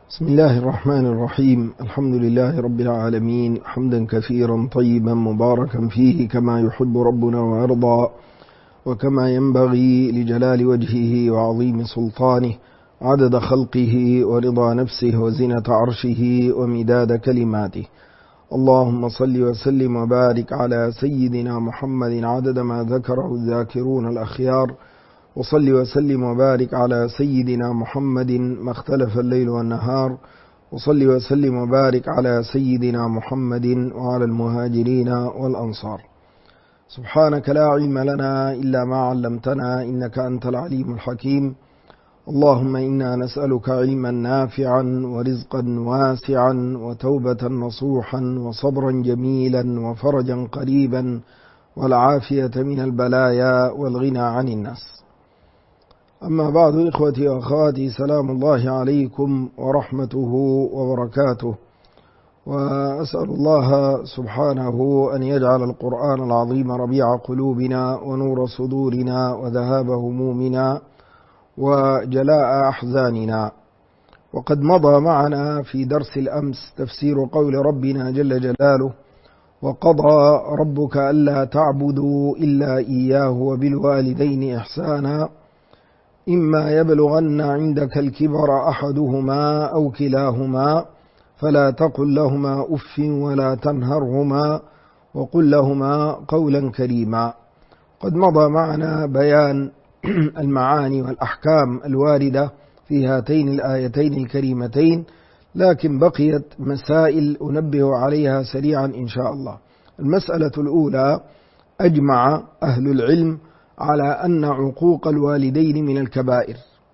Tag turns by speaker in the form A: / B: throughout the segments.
A: بسم الله الرحمن الرحيم. الحمد لله رب العالمين، حمدا كثيرا طيبا مباركا فيه كما يحب ربنا ويرضى، وكما ينبغي لجلال وجهه وعظيم سلطانه، عدد خلقه ورضا نفسه وزنة عرشه ومداد كلماته. اللهم صل وسلم وبارك على سيدنا محمد عدد ما ذكره الذاكرون الأخيار، وصل وسلم وبارك على سيدنا محمد ما اختلف الليل والنهار، وصل وسلم وبارك على سيدنا محمد وعلى المهاجرين والأنصار. سبحانك لا علم لنا إلا ما علمتنا إنك أنت العليم الحكيم. اللهم إنا نسألك علما نافعا ورزقا واسعا وتوبة نصوحا وصبرا جميلا وفرجا قريبا والعافية من البلايا والغنى عن الناس. أما بعد، إخوتي وأخواتي، سلام الله عليكم ورحمته وبركاته، وأسأل الله سبحانه أن يجعل القرآن العظيم ربيع قلوبنا ونور صدورنا وذهاب همومنا وجلاء أحزاننا. وقد مضى معنا في درس الأمس تفسير قول ربنا جل جلاله: وقضى ربك ألا تعبدوا إلا إياه وبالوالدين إحسانا إما يبلغن عندك الكبر أحدهما أو كلاهما فلا تقل لهما أف ولا تنهرهما وقل لهما قولا كريما. قد مضى معنا بيان المعاني والأحكام الواردة في هاتين الآيتين الكريمتين، لكن بقيت مسائل أنبه عليها سريعا إن شاء الله. المسألة الأولى: أجمع أهل العلم على أن عقوق الوالدين من الكبائر.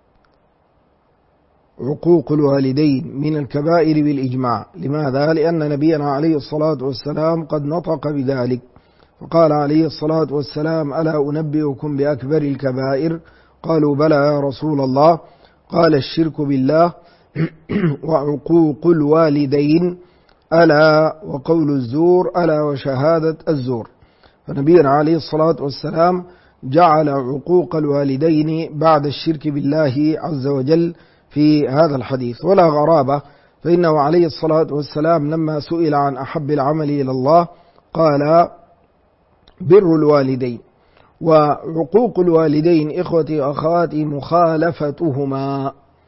A: عقوق الوالدين من الكبائر بالإجماع. لماذا؟ لأن نبينا عليه الصلاة والسلام قد نطق بذلك، فقال عليه الصلاة والسلام: ألا أنبئكم بأكبر الكبائر؟ قالوا: بلى يا رسول الله. قال: الشرك بالله وعقوق الوالدين، ألا وقول الزور، ألا وشهادة الزور. فنبينا عليه الصلاة والسلام جعل عقوق الوالدين بعد الشرك بالله عز وجل في هذا الحديث، ولا غرابة، فإنه عليه الصلاة والسلام لما سئل عن أحب العمل إلى الله قال: بر الوالدين. وعقوق الوالدين إخوتي وأخواتي مخالفتهما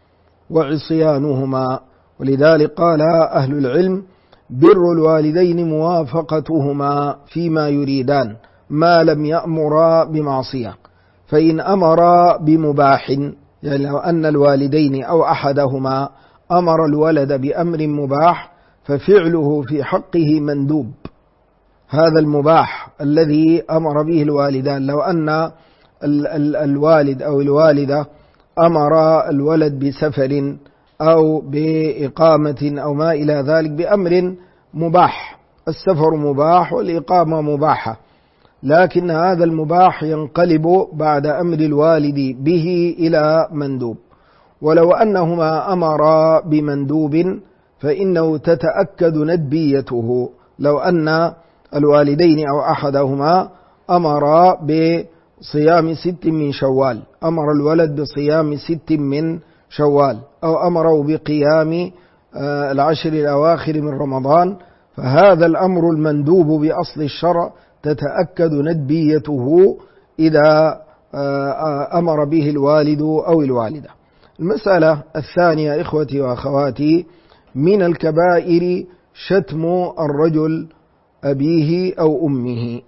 A: وعصيانهما، ولذلك قال أهل العلم: بر الوالدين موافقتهما فيما يريدان ما لم يأمر بمعصية. فإن أمر بمباح، يعني لو أن الوالدين أو أحدهما أمر الولد بأمر مباح ففعله في حقه مندوب. هذا المباح الذي أمر به الوالدان، لو أن الوالد أو الوالدة أمر الولد بسفر أو بإقامة أو ما إلى ذلك بأمر مباح، السفر مباح والإقامة مباحة، لكن هذا المباح ينقلب بعد أمر الوالد به إلى مندوب. ولو أنهما أمرا بمندوب فإنه تتأكد ندبيته. لو أن الوالدين أو أحدهما أمرا بصيام 6 من شوال، أمر الولد بصيام 6 من شوال، أو أمروا بقيام 10 الأواخر من رمضان، فهذا الأمر المندوب بأصل الشرع تتأكد ندبيته إذا أمر به الوالد أو الوالدة. المسألة الثانية إخوتي وأخواتي: من الكبائر شتم الرجل أبيه أو أمه.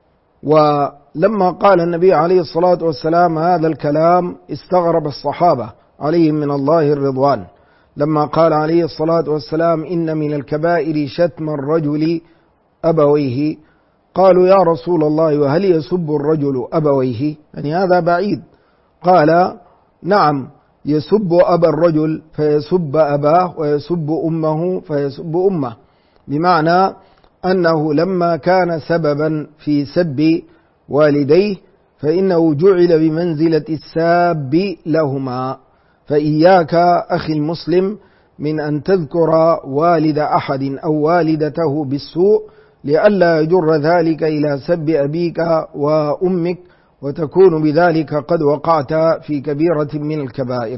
A: ولما قال النبي عليه الصلاة والسلام هذا الكلام استغرب الصحابة عليهم من الله الرضوان، لما قال عليه الصلاة والسلام: إن من الكبائر شتم الرجل أبويه. قالوا: يا رسول الله، وهل يسب الرجل أبويه؟ يعني هذا بعيد. قال: نعم، يسب أبا الرجل فيسب أباه، ويسب أمه فيسب أمه، بمعنى أنه لما كان سببا في سب والديه فإنه جعل بمنزلة الساب لهما. فإياك أخي المسلم من أن تذكر والد أحد أو والدته بالسوء، لئلا يجر ذلك إلى سب أبيك وأمك، وتكون بذلك قد وقعت في كبيرة من الكبائر.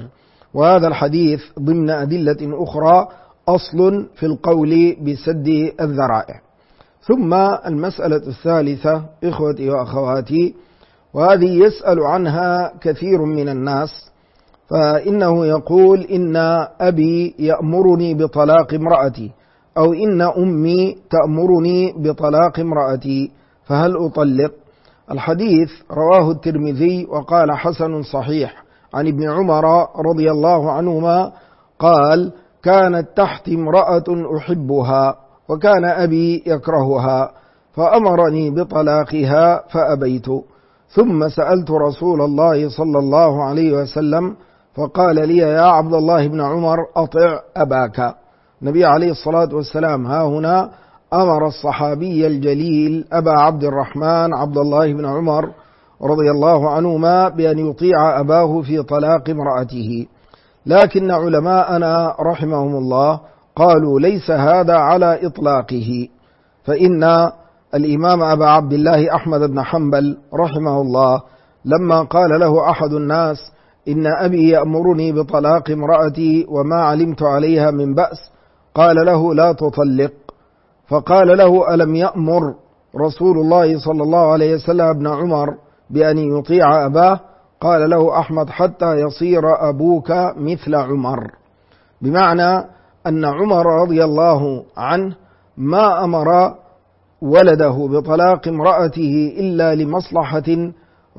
A: وهذا الحديث ضمن أدلة أخرى أصل في القول بسد الذرائع. ثم المسألة الثالثة إخوتي وأخواتي، وهذه يسأل عنها كثير من الناس، فإنه يقول إن أبي يأمرني بطلاق امرأتي، أو إن أمي تأمرني بطلاق امرأتي، فهل أطلق؟ الحديث رواه الترمذي وقال حسن صحيح عن ابن عمر رضي الله عنهما قال: كانت تحت امرأة أحبها وكان أبي يكرهها فأمرني بطلاقها فأبيت، ثم سألت رسول الله صلى الله عليه وسلم فقال لي: يا عبد الله بن عمر أطع أباك. النبي عليه الصلاة والسلام ها هنا أمر الصحابي الجليل أبا عبد الرحمن عبد الله بن عمر رضي الله عنهما بأن يطيع أباه في طلاق امرأته، لكن علماءنا رحمهم الله قالوا ليس هذا على إطلاقه، فإن الإمام أبا عبد الله أحمد بن حنبل رحمه الله لما قال له أحد الناس: إن أبي يأمرني بطلاق امرأتي وما علمت عليها من بأس، قال له: لا تطلق. فقال له: ألم يأمر رسول الله صلى الله عليه وسلم ابن عمر بأن يطيع أباه؟ قال له أحمد: حتى يصير أبوك مثل عمر، بمعنى أن عمر رضي الله عنه ما أمر ولده بطلاق امرأته إلا لمصلحة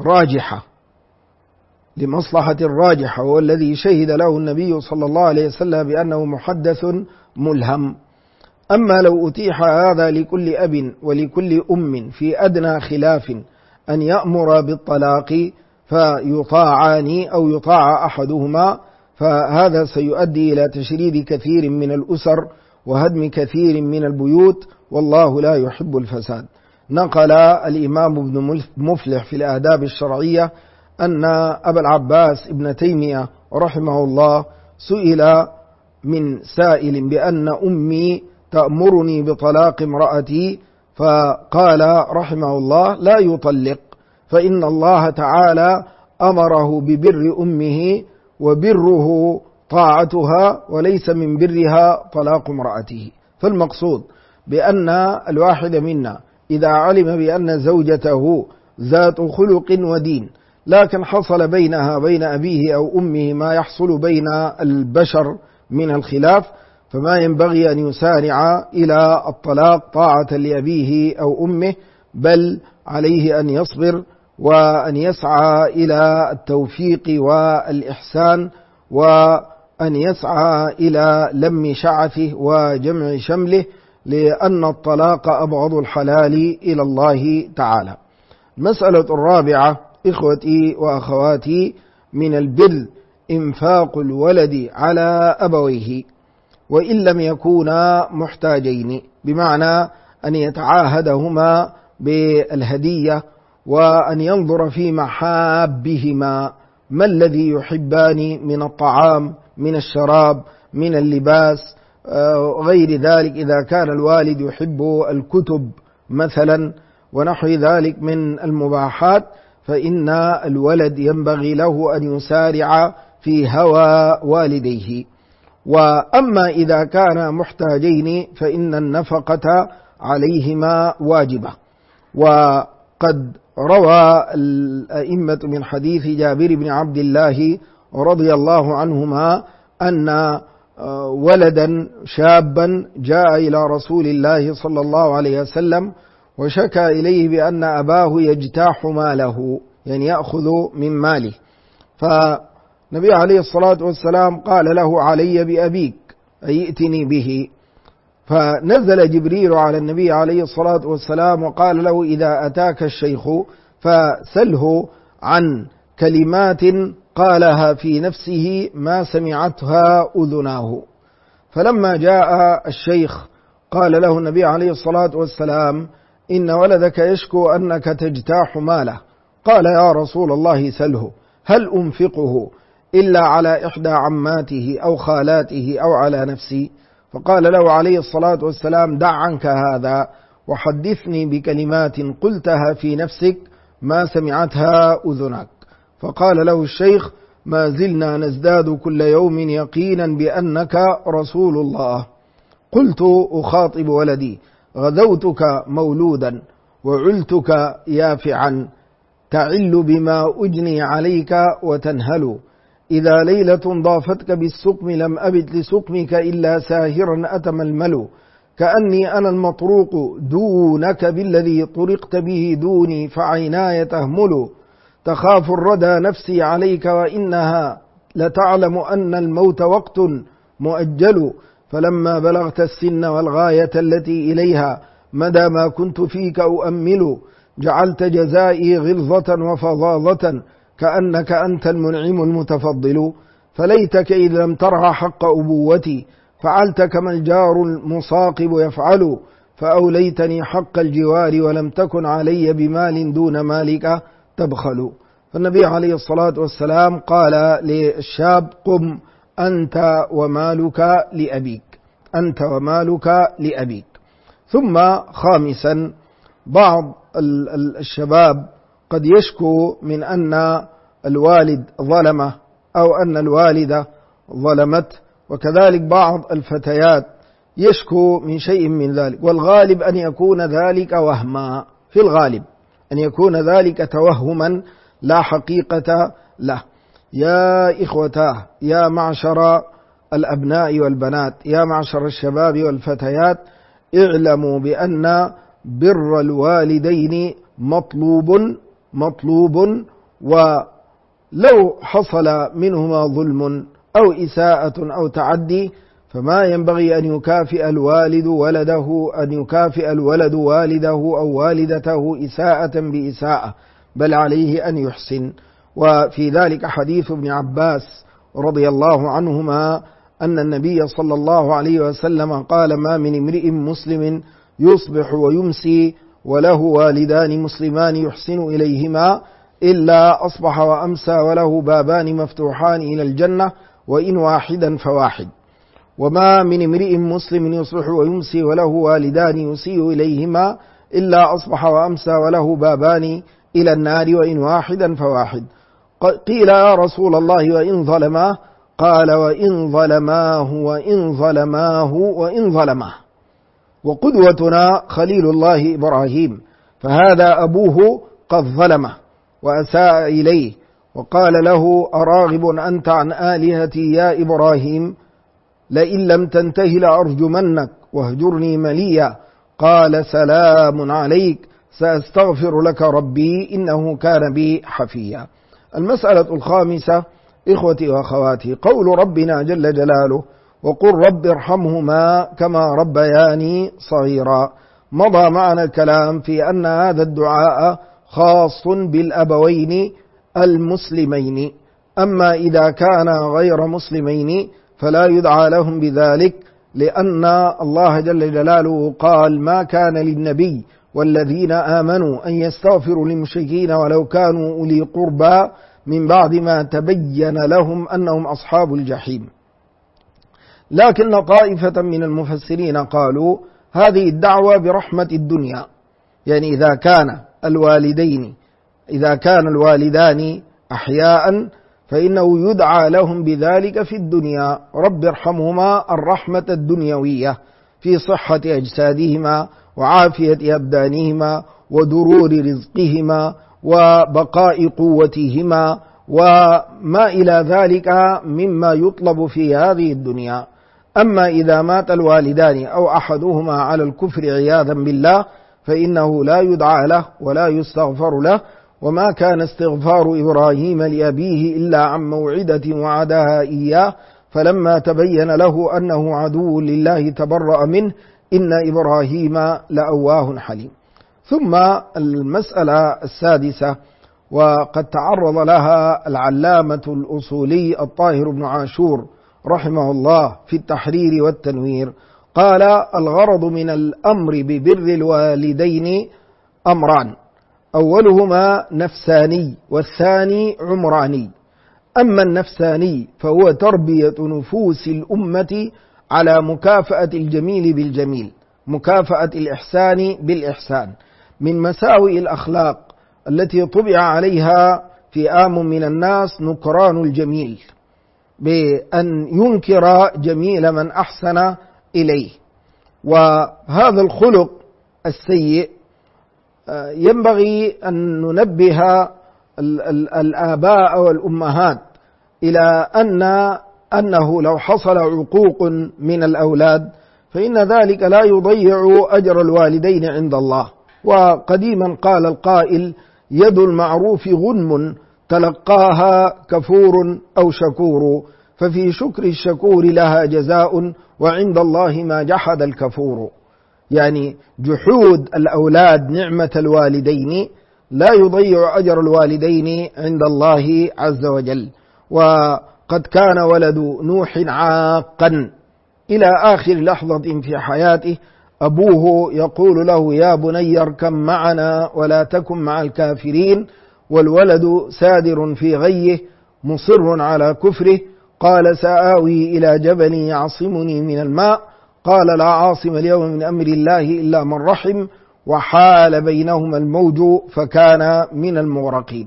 A: راجحة، والذي شهد له النبي صلى الله عليه وسلم بأنه محدث ملهم. أما لو أتيح هذا لكل أب ولكل أم في أدنى خلاف أن يأمر بالطلاق فيطاعان أو يطاع أحدهما، فهذا سيؤدي إلى تشريد كثير من الأسر وهدم كثير من البيوت، والله لا يحب الفساد. نقل الإمام ابن مفلح في الآداب الشرعية أن أبا العباس ابن تيمية رحمه الله سئل من سائل بأن أمي تأمرني بطلاق امرأتي، فقال رحمه الله: لا يطلق، فإن الله تعالى أمره ببر أمه، وبره طاعتها، وليس من برها طلاق امرأته. فالمقصود بأن الواحد منا إذا علم بأن زوجته ذات خلق ودين، لكن حصل بينها وبين أبيه أو أمه ما يحصل بين البشر من الخلاف، فما ينبغي أن يسارع إلى الطلاق طاعة لأبيه أو أمه، بل عليه أن يصبر وأن يسعى إلى التوفيق والإحسان، وأن يسعى إلى لم شعثه وجمع شمله، لأن الطلاق أبغض الحلال إلى الله تعالى. المسألة الرابعة إخوتي وأخواتي، من البر إنفاق الولد على أبويه وإن لم يكونا محتاجين، بمعنى أن يتعاهدهما بالهدية وأن ينظر في محابهما، ما الذي يحبان من الطعام، من الشراب، من اللباس، غير ذلك. إذا كان الوالد يحب الكتب مثلا ونحو ذلك من المباحات، فإن الولد ينبغي له أن يسارع في هوى والديه. وأما إذا كان محتاجين فإن النفقة عليهما واجبة. وقد روى الأئمة من حديث جابر بن عبد الله رضي الله عنهما أن ولدا شابا جاء إلى رسول الله صلى الله عليه وسلم وشكى إليه بأن أباه يجتاح ماله، يعني يأخذ من ماله، فالنبي عليه الصلاة والسلام قال له: علي بأبيك، أي ائتني به. فنزل جبريل على النبي عليه الصلاة والسلام وقال له: إذا أتاك الشيخ فسله عن كلمات قالها في نفسه ما سمعتها أذناه. فلما جاء الشيخ قال له النبي عليه الصلاة والسلام: إن ولدك يشكو أنك تجتاح ماله. قال: يا رسول الله سله، هل أنفقه إلا على إحدى عماته أو خالاته أو على نفسي؟ فقال له عليه الصلاة والسلام: دع عنك هذا وحدثني بكلمات قلتها في نفسك ما سمعتها أذنك. فقال له الشيخ: ما زلنا نزداد كل يوم يقينا بأنك رسول الله. قلت أخاطب ولدي: غدوتك مولودا وعلتك يافعا، تعل بما أجني عليك وتنهل. إذا ليلة ضافتك بالسقم لم أبت لسقمك إلا ساهرا أتململ. كأني أنا المطروق دونك بالذي طرقت به دوني، فعيناي تهمل. تخاف الردى نفسي عليك وإنها لتعلم أن الموت وقت مؤجل. فلما بلغت السن والغاية التي إليها مدى ما كنت فيك أؤمل، جعلت جزائي غلظة وفظاظة كأنك أنت المنعم المتفضل. فليتك إذ لم ترع حق أبوتي، فعلت كما الجار المصاقب يفعل. فأوليتني حق الجوار ولم تكن علي بمال دون مالك تبخل. فالنبي عليه الصلاة والسلام قال للشاب: قم أنت ومالك لأبيك، أنت ومالك لأبيك. ثم خامسا، بعض الشباب قد يشكو من أن الوالد ظلمه أو أن الوالدة ظلمته، وكذلك بعض الفتيات يشكو من شيء من ذلك، والغالب أن يكون ذلك وهما، في الغالب أن يكون ذلك توهما لا حقيقة له. يا إخوتاه، يا معشر الأبناء والبنات، يا معشر الشباب والفتيات، اعلموا بأن بر الوالدين مطلوب، ولو حصل منهما ظلم أو إساءة أو تعدي فما ينبغي أن يكافئ الوالد ولده، أن يكافئ الولد والده أو والدته إساءة بإساءة، بل عليه أن يحسن. وفي ذلك حديث ابن عباس رضي الله عنهما أن النبي صلى الله عليه وسلم قال: ما من امرئ مسلم يصبح ويمسي وله والدان مسلمان يحسن إليهما إلا أصبح وأمسى وله بابان مفتوحان إلى الجنة وإن واحدا فواحد. وما من امرئ مسلم يصبح ويمسي وله والدان يسيء إليهما إلا أصبح وأمسى وله بابان إلى النار وإن واحدا فواحد. قيل: يا رسول الله وإن ظلماه؟ قال: وإن ظلماه. وقدوتنا خليل الله إبراهيم، فهذا أبوه قد ظلمه وأساء إليه، وقال له: أراغب أنت عن آلهتي يا إبراهيم؟ لئن لم تنته لأرجمنك واهجرني مليا. قال: سلام عليك، سأستغفر لك ربي إنه كان بي حفيا. المسألة الخامسة إخوتي وأخواتي، قول ربنا جل جلاله: وقل رب ارحمهما كما ربياني صغيرا. مضى معنا الكلام في أن هذا الدعاء خاص بالأبوين المسلمين، أما إذا كان غير مسلمين فلا يدعى لهم بذلك، لأن الله جل جلاله قال: ما كان للنبي والذين آمنوا أن يستغفروا للمشركين ولو كانوا أولي قربى من بعد ما تبين لهم أنهم أصحاب الجحيم. لكن طائفة من المفسرين قالوا: هذه الدعوة برحمة الدنيا، يعني إذا كان الوالدان أحياء فإنه يدعى لهم بذلك في الدنيا. رب ارحمهما الرحمة الدنيوية في صحة أجسادهما وعافية أبدانهما ودرور رزقهما وبقاء قوتهما وما إلى ذلك مما يطلب في هذه الدنيا. أما إذا مات الوالدان أو أحدهما على الكفر عياذا بالله فإنه لا يدعى له ولا يستغفر له. وما كان استغفار إبراهيم لأبيه إلا عن موعدة وعدها إياه فلما تبين له أنه عدو لله تبرأ منه إن إبراهيم لأواه حليم. ثم المسألة السادسة، وقد تعرض لها العلامة الأصولي الطاهر بن عاشور رحمه الله في التحرير والتنوير، قال: الغرض من الأمر ببر الوالدين أمران، أولهما نفساني والثاني عمراني. أما النفساني فهو تربية نفوس الأمة على مكافأة الجميل بالجميل، مكافأة الإحسان بالإحسان، من مساوئ الأخلاق التي طبع عليها فئام من الناس نكران الجميل، بأن ينكر جميل من أحسن إليه. وهذا الخلق السيء ينبغي أن ننبه الآباء والأمهات إلى أنه لو حصل عقوق من الأولاد فإن ذلك لا يضيع أجر الوالدين عند الله. وقديما قال القائل: يد المعروف غنم تلقاها كفور أو شكور، ففي شكر الشكور لها جزاء وعند الله ما جحد الكفور. يعني جحود الأولاد نعمة الوالدين لا يضيع أجر الوالدين عند الله عز وجل. وقد كان ولد نوح عاقا إلى آخر لحظة في حياته، أبوه يقول له: يا بني اركب معنا ولا تكن مع الكافرين، والولد سادر في غيه مصر على كفره. قال: سآوي إلى جبل يعصمني من الماء. قال: لا عاصم اليوم من أمر الله إلا من رحم، وحال بينهما الموج فكان من المغرقين.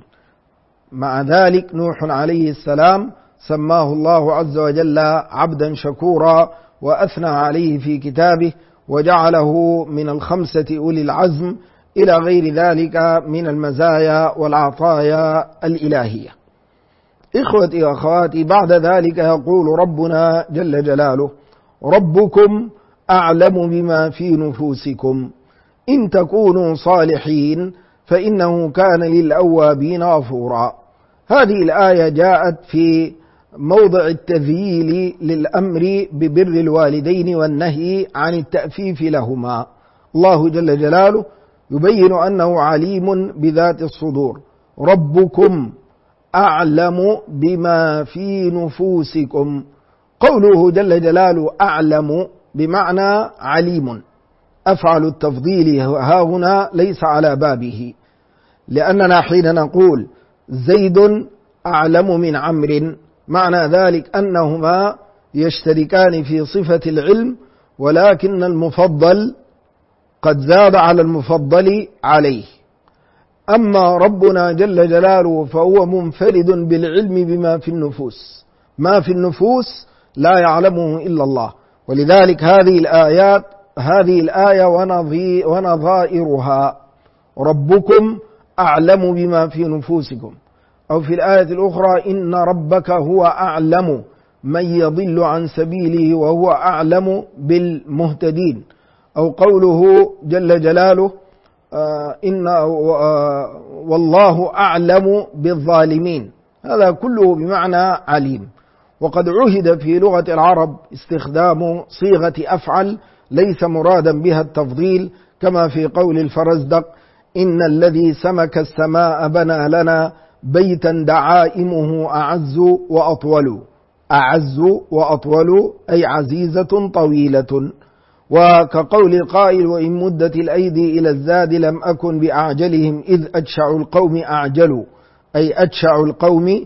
A: مع ذلك نوح عليه السلام سماه الله عز وجل عبدا شكورا، وأثنى عليه في كتابه، وجعله من 5 أولي العزم إلى غير ذلك من المزايا والعطايا الإلهية. إخوتي وأخواتي، بعد ذلك يقول ربنا جل جلاله: ربكم أعلم بما في نفوسكم إن تكونوا صالحين فإنه كان للأوابين غفورا. هذه الآية جاءت في موضع التذييل للأمر ببر الوالدين والنهي عن التأفيف لهما. الله جل جلاله يبين أنه عليم بذات الصدور. ربكم أعلم بما في نفوسكم. قوله جل جلاله أعلم بمعنى عليم. أفعل التفضيل ها هنا ليس على بابه، لأننا حين نقول زيد أعلم من عمرو معنى ذلك أنهما يشتركان في صفة العلم، ولكن المفضل قد زاد على المفضل عليه. أما ربنا جل جلاله فهو منفرد بالعلم بما في النفوس، ما في النفوس لا يعلمه إلا الله. ولذلك هذه الآية ونظائرها: ربكم أعلم بما في نفوسكم. أو في الآية الأخرى: إن ربك هو أعلم من يضل عن سبيله وهو أعلم بالمهتدين. أو قوله جل جلاله: والله أعلم بالظالمين. هذا كله بمعنى عليم. وقد عهد في لغة العرب استخدام صيغة أفعل ليس مرادا بها التفضيل، كما في قول الفرزدق: إن الذي سمك السماء بنى لنا بيتا دعائمه أعز وأطول. أعز وأطول أي عزيزة طويلة. وكقول القائل: وإن مدت الأيدي إلى الزاد لم أكن بأعجلهم إذ أجشع القوم أعجلوا، أي أجشع القوم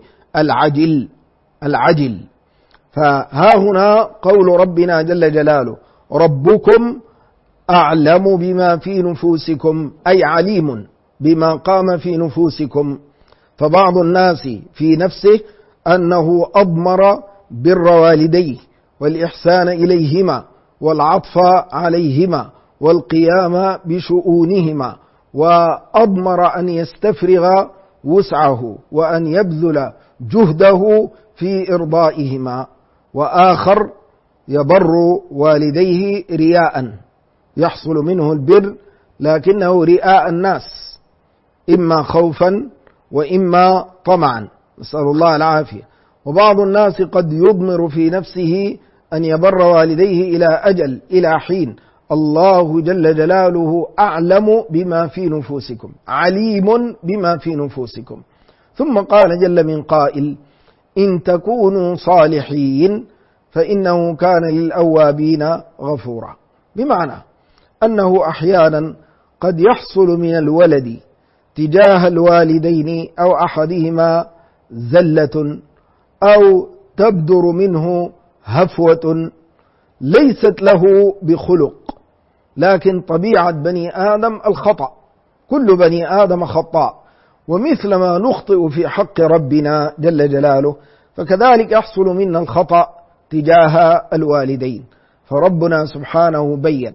A: العجل. فها هنا قول ربنا جل جلاله: ربكم أعلم بما في نفوسكم، أي عليم بما قام في نفوسكم. فبعض الناس في نفسه أنه أضمر بر والديه والإحسان إليهما والعطف عليهما والقيام بشؤونهما، وأضمر أن يستفرغ وسعه وأن يبذل جهده في إرضائهما. وآخر يبر والديه رياء، يحصل منه البر لكنه رئاء الناس، إما خوفا وإما طمعا، نسأل الله العافية. وبعض الناس قد يضمر في نفسه أن يبر والديه إلى أجل، إلى حين. الله جل جلاله أعلم بما في نفوسكم، عليم بما في نفوسكم. ثم قال جل من قائل: إن تكونوا صالحين فإنه كان للأوابين غفورا. بمعنى أنه أحيانا قد يحصل من الولد تجاه الوالدين أو أحدهما زلة، أو تبدر منه هفوة ليست له بخلق، لكن طبيعة بني آدم الخطأ، كل بني آدم خطاء. ومثلما نخطئ في حق ربنا جل جلاله فكذلك يحصل منا الخطأ تجاه الوالدين. فربنا سبحانه بين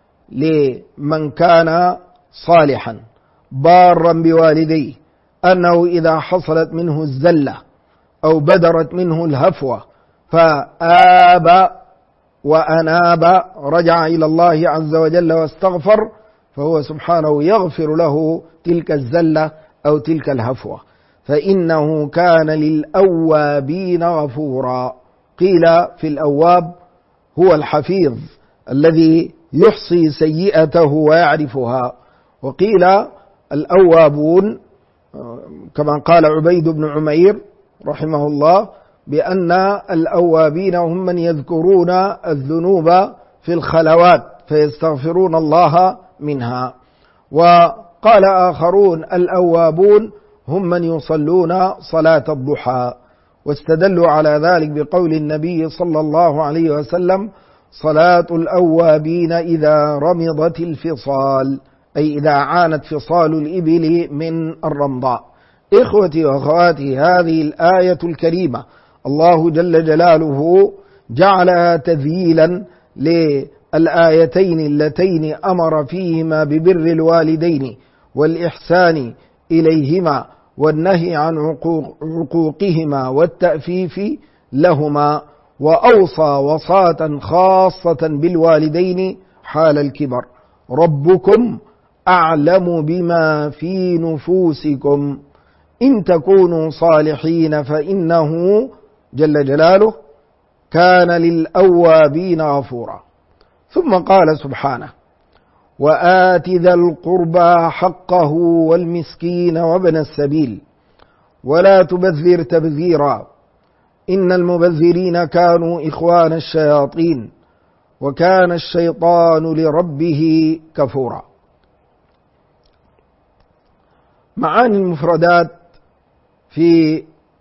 A: لمن كان صالحا بارا بوالديه أنه إذا حصلت منه الزلة أو بدرت منه الهفوة فآب وأناب رجع إلى الله عز وجل واستغفر، فهو سبحانه يغفر له تلك الزلة أو تلك الهفوة، فإنه كان للأوابين غفورا. قيل في الأواب هو الحفيظ الذي يحصي سيئته ويعرفها، وقيل الأوابون كما قال عبيد بن عمير رحمه الله بأن الأوابين هم من يذكرون الذنوب في الخلوات فيستغفرون الله منها. وقال آخرون الأوابون هم من يصلون صلاة الضحى، واستدلوا على ذلك بقول النبي صلى الله عليه وسلم صلاة الأوابين إذا رمضت الفصال، أي إذا عانت فصال الإبل من الرمضاء. إخوتي وأخواتي، هذه الآية الكريمة الله جل جلاله جعلها تذييلا للآيتين اللتين أمر فيهما ببر الوالدين والإحسان إليهما والنهي عن عقوقهما والتأفيف لهما، وأوصى وصاة خاصة بالوالدين حال الكبر: ربكم أعلم بما في نفوسكم إن تكونوا صالحين فإنه جل جلاله كان للأوابين غفورا. ثم قال سبحانه: وآت ذا القربى حقه والمسكين وابن السبيل ولا تبذر تبذيرا إن المبذرين كانوا إخوان الشياطين وكان الشيطان لربه كفورا. معاني المفردات في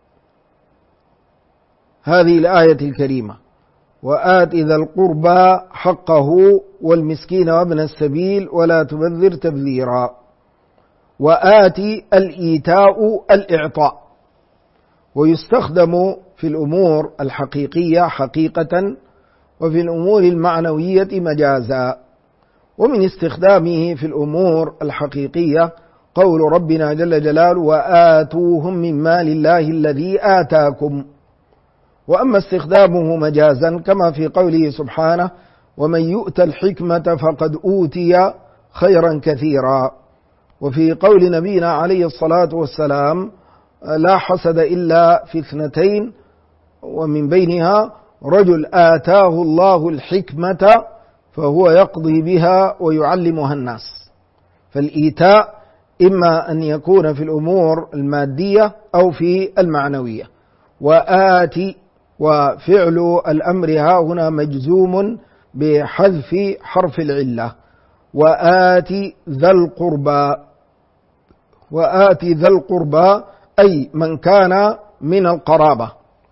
A: هذه الآية الكريمة: وآت ذا القربى حقه والمسكين وابن السبيل ولا تبذر تبذيرا. وآت الإيتاء الإعطاء، ويستخدم في الأمور الحقيقية حقيقة وفي الأمور المعنوية مجازا. ومن استخدامه في الأمور الحقيقية قول ربنا جل جلاله: وآتوهم من مال الله الذي آتاكم. وأما استخدامه مجازا كما في قوله سبحانه: ومن يؤت الحكمة فقد أوتي خيرا كثيرا. وفي قول نبينا عليه الصلاة والسلام: لا حسد إلا في اثنتين، ومن بينها رجل آتاه الله الحكمة فهو يقضي بها ويعلمها الناس. فالإيتاء إما أن يكون في الأمور المادية أو في المعنوية. وآتي وفعل الأمر هنا مجزوم بحذف حرف العلة. وآتي ذا القربى، وآتي ذا القربى أي من كان من القرابة.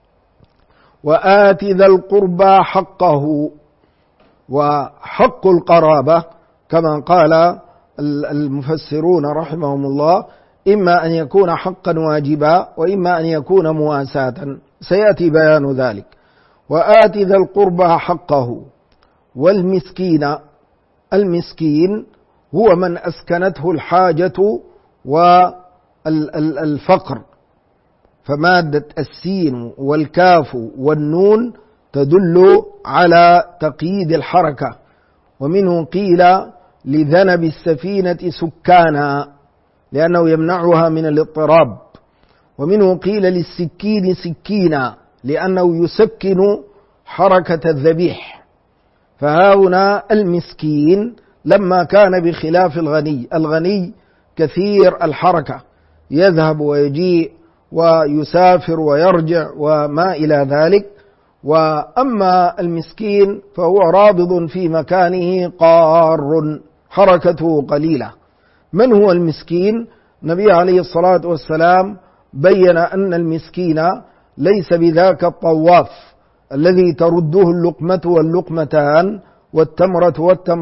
A: وآتي ذا القربى حقه، وحق القرابة كما قال المفسرون رحمهم الله إما أن يكون حقا واجبا وإما أن يكون مواساة، سيأتي بيان ذلك. وآت ذا القربى حقه والمسكين، المسكين هو من أسكنته الحاجة والفقر، فمادة السين والكاف والنون تدل على تقييد الحركة. ومنه قيل لذنب السفينة سكانا لأنه يمنعها من الاضطراب. ومنه قيل للسكين سكينا لأنه يسكن حركة الذبيح. فهاهنا المسكين لما كان بخلاف الغني، الغني كثير الحركة، يذهب ويجيء ويسافر ويرجع وما إلى ذلك. وأما المسكين فهو رابض في مكانه قار، حركته قليلة. من هو المسكين؟ النبي عليه الصلاة والسلام بين أن المسكين ليس بذاك الطواف الذي ترده اللقمة واللقمتان والتمرة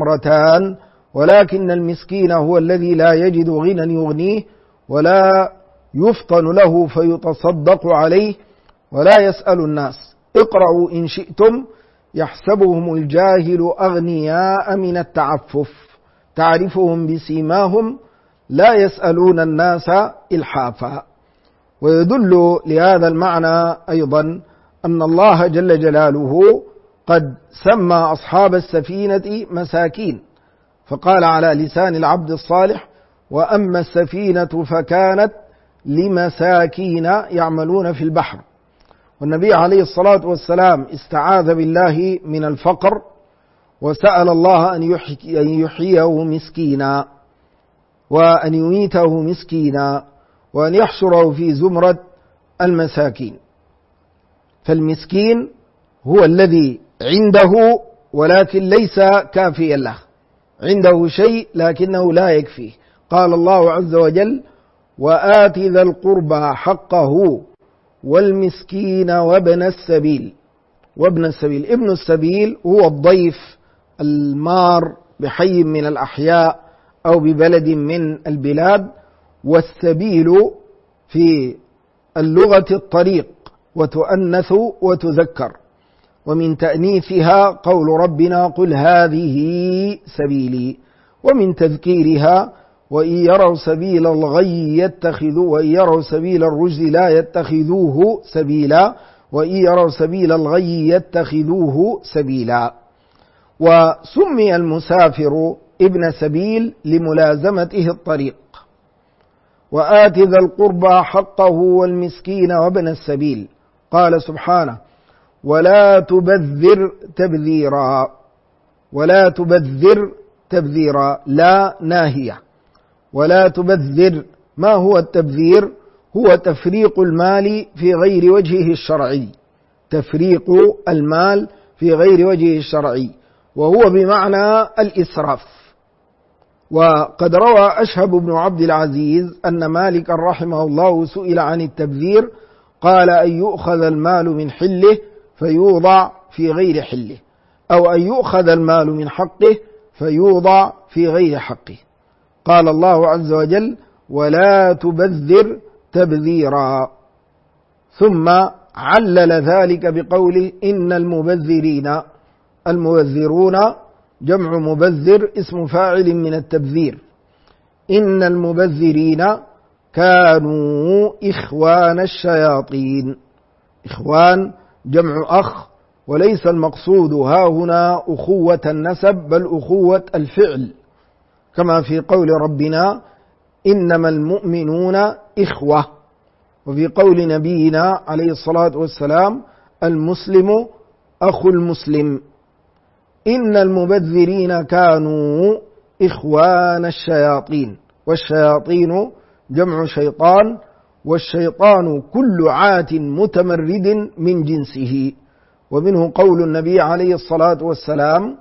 A: والتمرتان، ولكن المسكين هو الذي لا يجد غنى يغنيه ولا يفطن له فيتصدق عليه ولا يسأل الناس. اقرأوا إن شئتم. يحسبهم الجاهل أغنياء من التعفف تعرفهم بسيماهم لا يسألون الناس إلحافا. ويدل لهذا المعنى أيضا أن الله جل جلاله قد سمى أصحاب السفينة مساكين، فقال على لسان العبد الصالح: وأما السفينة فكانت لمساكين يعملون في البحر. والنبي عليه الصلاة والسلام استعاذ بالله من الفقر، وسأل الله أن يحييه مسكينا وأن يميته مسكينا وأن يحشره في زمرة المساكين. فالمسكين هو الذي عنده ولكن ليس كافيا له، عنده شيء لكنه لا يكفيه. قال الله عز وجل: وآت ذا القربى حقه والمسكين وابن السبيل. وابن السبيل، ابن السبيل هو الضيف المار بحي من الأحياء أو ببلد من البلاد، والسبيل في اللغة الطريق، وتؤنث وتذكر، ومن تأنيثها قول ربنا: قل هذه سبيلي، ومن تذكيرها: وإن يروا سبيل الغي يتخذوه، وإن يروا سبيل الرشد لا يتخذوه سبيلا، وإن يروا سبيل الغي يتخذوه سبيلا. وسمي المسافر ابن سبيل لملازمته الطريق. وآت ذا القربى حقه والمسكين وابن السبيل. قال سبحانه: ولا تبذر تبذيرا. ولا تبذر تبذيرا، لا ناهية. ولا تبذر، ما هو التبذير؟ هو تفريق المال في غير وجهه الشرعي، تفريق المال في غير وجهه الشرعي، وهو بمعنى الإسراف. وقد روى أشهب بن عبد العزيز أن مالك رحمه الله سئل عن التبذير، قال: أن يؤخذ المال من حله فيوضع في غير حله، أو أن يؤخذ المال من حقه فيوضع في غير حقه. قال الله عز وجل: ولا تبذر تبذيرا. ثم علل ذلك بقوله: إن المبذرين. المبذرون جمع مبذر، اسم فاعل من التبذير. إن المبذرين كانوا إخوان الشياطين. إخوان جمع أخ، وليس المقصود ها هنا أخوة النسب، بل أخوة الفعل، كما في قول ربنا: إنما المؤمنون إخوة. وفي قول نبينا عليه الصلاة والسلام: المسلم أخو المسلم. إن المبذرين كانوا إخوان الشياطين. والشياطين جمع شيطان، والشيطان كل عات متمرد من جنسه. ومنه قول النبي عليه الصلاة والسلام: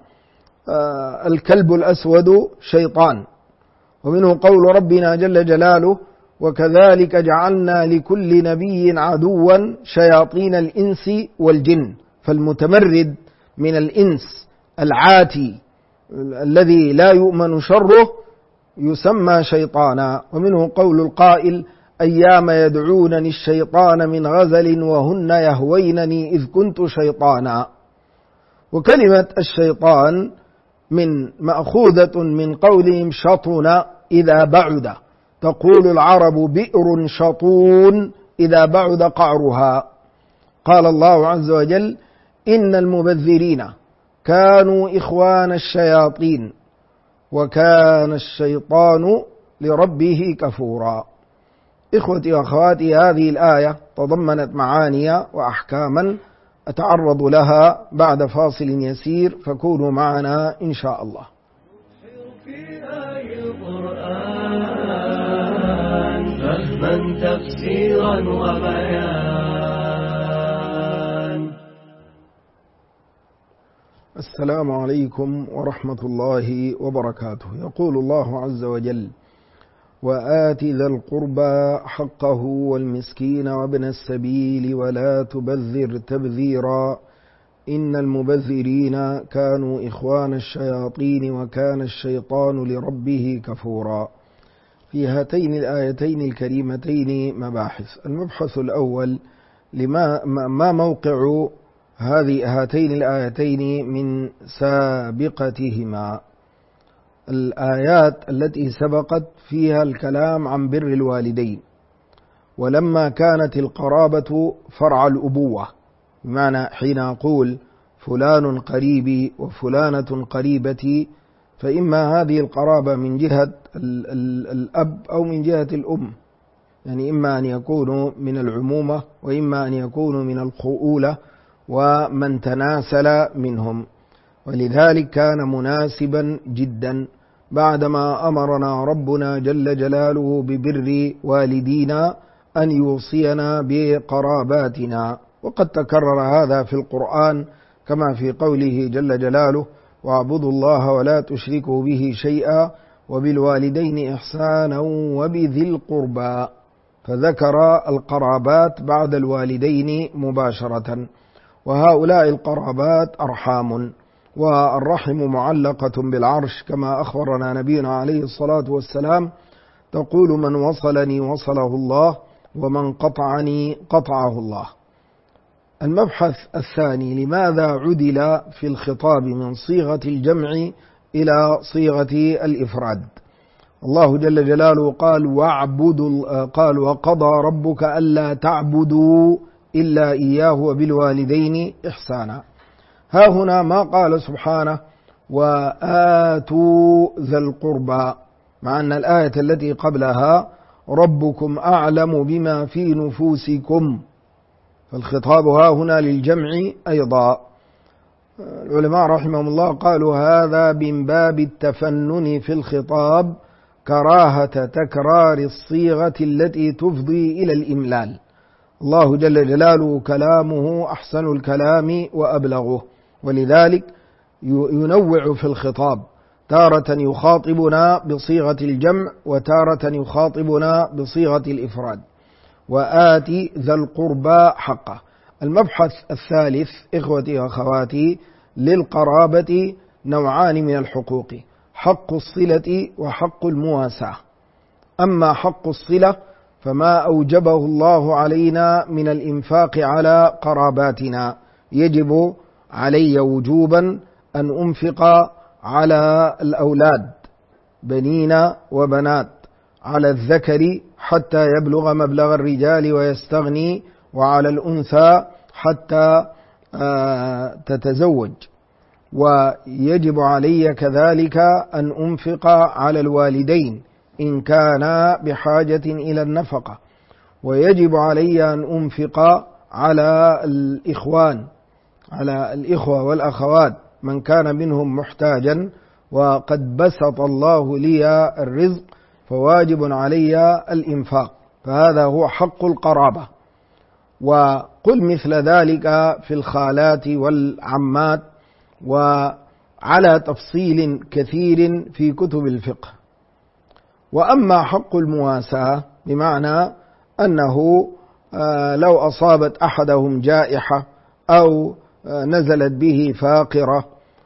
A: الكلب الأسود شيطان. ومنه قول ربنا جل جلاله: وكذلك جعلنا لكل نبي عدوا شياطين الإنس والجن. فالمتمرد من الإنس العاتي الذي لا يؤمن شره يسمى شيطانا. ومنه قول القائل: أيام يدعونني الشيطان من غزل وهن يهوينني إذ كنت شيطانا. وكلمة الشيطان مأخوذة من قولهم شطن إذا بعد. تقول العرب: بئر شطون إذا بعد قعرها. قال الله عز وجل: إن المبذرين كانوا إخوان الشياطين وكان الشيطان لربه كفورا. إخوتي وأخواتي، هذه الآية تضمنت معاني وأحكاما أتعرض لها بعد فاصل يسير، فكونوا معنا إن شاء الله. فهما تفسيرا وبيان. السلام عليكم ورحمة الله وبركاته. يقول الله عز وجل: وآت ذا القربى حقه والمسكين وابن السبيل ولا تبذر تبذيرا إن المبذرين كانوا إخوان الشياطين وكان الشيطان لربه كفورا. في هاتين الآيتين الكريمتين مباحث. المبحث الأول: ما موقع هاتين الآيتين من سابقتهما؟ الآيات التي سبقت فيها الكلام عن بر الوالدين، ولما كانت القرابة فرع الأبوة، بمعنى حين أقول فلان قريبي وفلانة قريبتي، فإما هذه القرابة من جهة الأب أو من جهة الأم، يعني إما أن يكونوا من العمومة وإما أن يكونوا من الخؤولة ومن تناسل منهم. ولذلك كان مناسبا جدا بعدما أمرنا ربنا جل جلاله ببر والدينا أن يوصينا بقراباتنا. وقد تكرر هذا في القرآن كما في قوله جل جلاله: واعبدوا الله ولا تشركوا به شيئا وبالوالدين إحسانا وبذي القربى، فذكر القرابات بعد الوالدين مباشرة. وهؤلاء القرابات أرحام، والرحم معلقة بالعرش كما أخبرنا نبينا عليه الصلاة والسلام، تقول: من وصلني وصله الله ومن قطعني قطعه الله. المبحث الثاني: لماذا عدل في الخطاب من صيغة الجمع إلى صيغة الإفراد؟ الله جل جلاله قال: وقضى ربك ألا تعبدوا إلا إياه وبالوالدين إحسانا. ها هنا ما قال سبحانه: وآتوا ذا القربى، مع أن الآية التي قبلها: ربكم أعلم بما في نفوسكم، فالخطاب ها هنا للجمع أيضا. العلماء رحمهم الله قالوا: هذا من باب التفنن في الخطاب، كراهة تكرار الصيغة التي تفضي إلى الإملال. الله جل جلاله كلامه أحسن الكلام وأبلغه، ولذلك ينوع في الخطاب، تارة يخاطبنا بصيغة الجمع وتارة يخاطبنا بصيغة الإفراد. وآتي ذا القربى حقه. المبحث الثالث: إخوتي وأخواتي، للقرابة نوعان من الحقوق: حق الصلة وحق المواساة. أما حق الصلة فما أوجبه الله علينا من الإنفاق على قراباتنا، يجب علي وجوبا أن أنفق على الأولاد بنين وبنات، على الذكر حتى يبلغ مبلغ الرجال ويستغني، وعلى الأنثى حتى تتزوج. ويجب علي كذلك أن أنفق على الوالدين إن كان بحاجة إلى النفقة، ويجب علي أن أنفق على الإخوان، على الإخوة والأخوات، من كان منهم محتاجا وقد بسط الله لي الرزق فواجب علي الإنفاق، فهذا هو حق القرابة. وقل مثل ذلك في الخالات والعمات، وعلى تفصيل كثير في كتب الفقه. وأما حق المواساة بمعنى أنه لو أصابت أحدهم جائحة أو نزلت به فاقرة،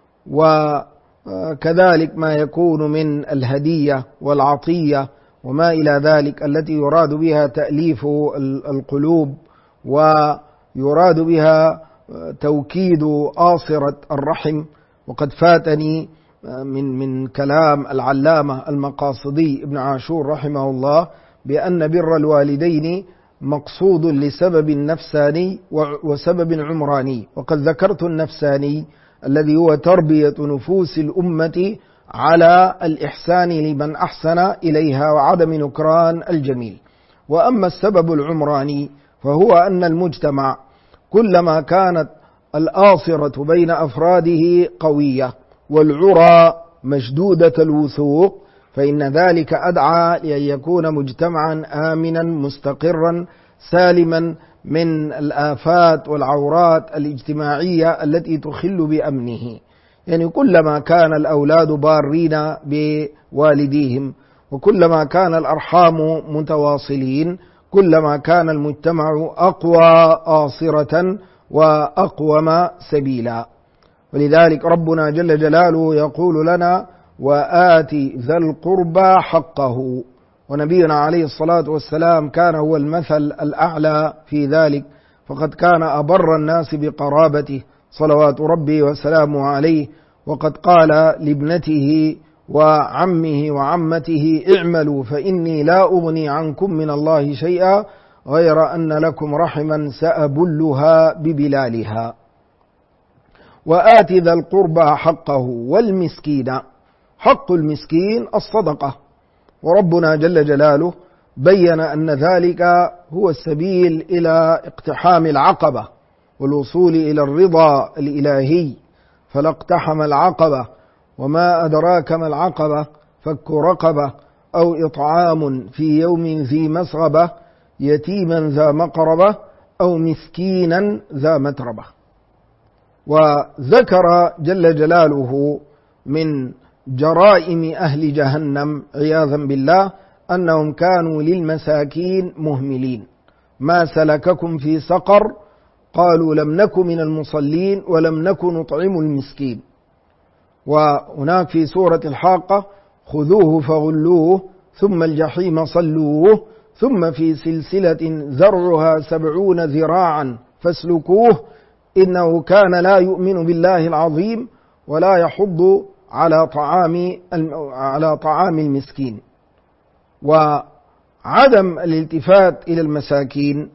A: وكذلك ما يكون من الهدية والعطية وما إلى ذلك التي يراد بها تأليف القلوب ويراد بها توكيد آصرة الرحم. وقد فاتني من كلام العلامة المقاصدي ابن عاشور رحمه الله بأن بر الوالدين مقصود لسبب نفساني وسبب عمراني، وقد ذكرت النفساني الذي هو تربية نفوس الأمة على الإحسان لمن أحسن إليها وعدم نكران الجميل. وأما السبب العمراني فهو أن المجتمع كلما كانت الآصرة بين أفراده قوية والعرى مشدودة الوثوق، فإن ذلك أدعى لأن يكون مجتمعا آمنا مستقرا سالما من الآفات والعورات الاجتماعية التي تخل بأمنه. يعني كلما كان الأولاد بارين بوالديهم وكلما كان الأرحام متواصلين كلما كان المجتمع أقوى آصرة وأقوم سبيلا. ولذلك ربنا جل جلاله يقول لنا: وآتي ذا القربى حقه. ونبينا عليه الصلاة والسلام كان هو المثل الأعلى في ذلك، فقد كان أبر الناس بقرابته صلوات ربي وسلامه عليه، وقد قال لابنته وعمه وعمته: اعملوا فإني لا أغني عنكم من الله شيئا غير أن لكم رحما سأبلها ببلالها. وآت ذا القربى حقه والمسكين. حق المسكين الصدقة، وربنا جل جلاله بين أن ذلك هو السبيل إلى اقتحام العقبة والوصول إلى الرضا الإلهي، فلا اقتحم العقبة. وما أدراك ما العقبة؟ فك رقبة أو إطعام في يوم ذي مسغبة يتيما ذا مقربة أو مسكينا ذا متربة. وذكر جل جلاله من جرائم أهل جهنم عياذا بالله أنهم كانوا للمساكين مهملين. ما سلككم في سقر؟ قالوا لم نك من المصلين ولم نك نطعم المسكين. وهناك في سورة الحاقة: خذوه فغلوه ثم الجحيم صلوه ثم في سلسلة ذرعها 70 ذراعا فاسلكوه إنه كان لا يؤمن بالله العظيم ولا يحض على طعام المسكين. وعدم الالتفات إلى المساكين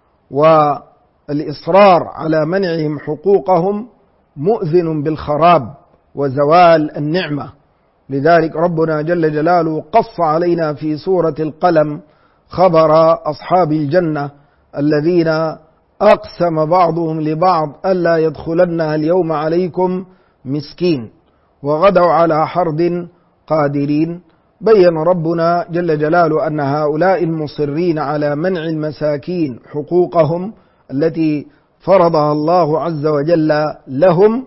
A: والإصرار على منعهم حقوقهم مؤذن بالخراب وزوال النعمة. لذلك ربنا جل جلاله قص علينا في سورة القلم خبر أصحاب الجنة الذين أقسم بعضهم لبعض ألا يدخلنها اليوم عليكم مسكين وغدوا على حرد قادرين. بين ربنا جل جلاله أن هؤلاء المصرين على منع المساكين حقوقهم التي فرضها الله عز وجل لهم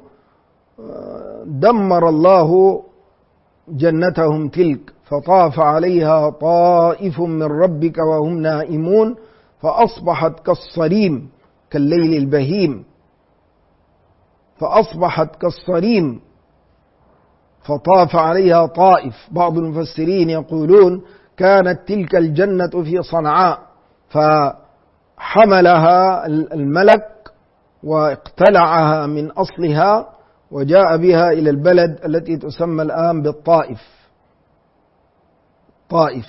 A: دمر الله جنتهم تلك، فطاف عليها طائف من ربك وهم نائمون فأصبحت كالصريم كالليل البهيم. فأصبحت كالصريم فطاف عليها طائف. بعض المفسرين يقولون كانت تلك الجنة في صنعاء فحملها الملك واقتلعها من أصلها وجاء بها إلى البلد التي تسمى الآن بالطائف، طائف،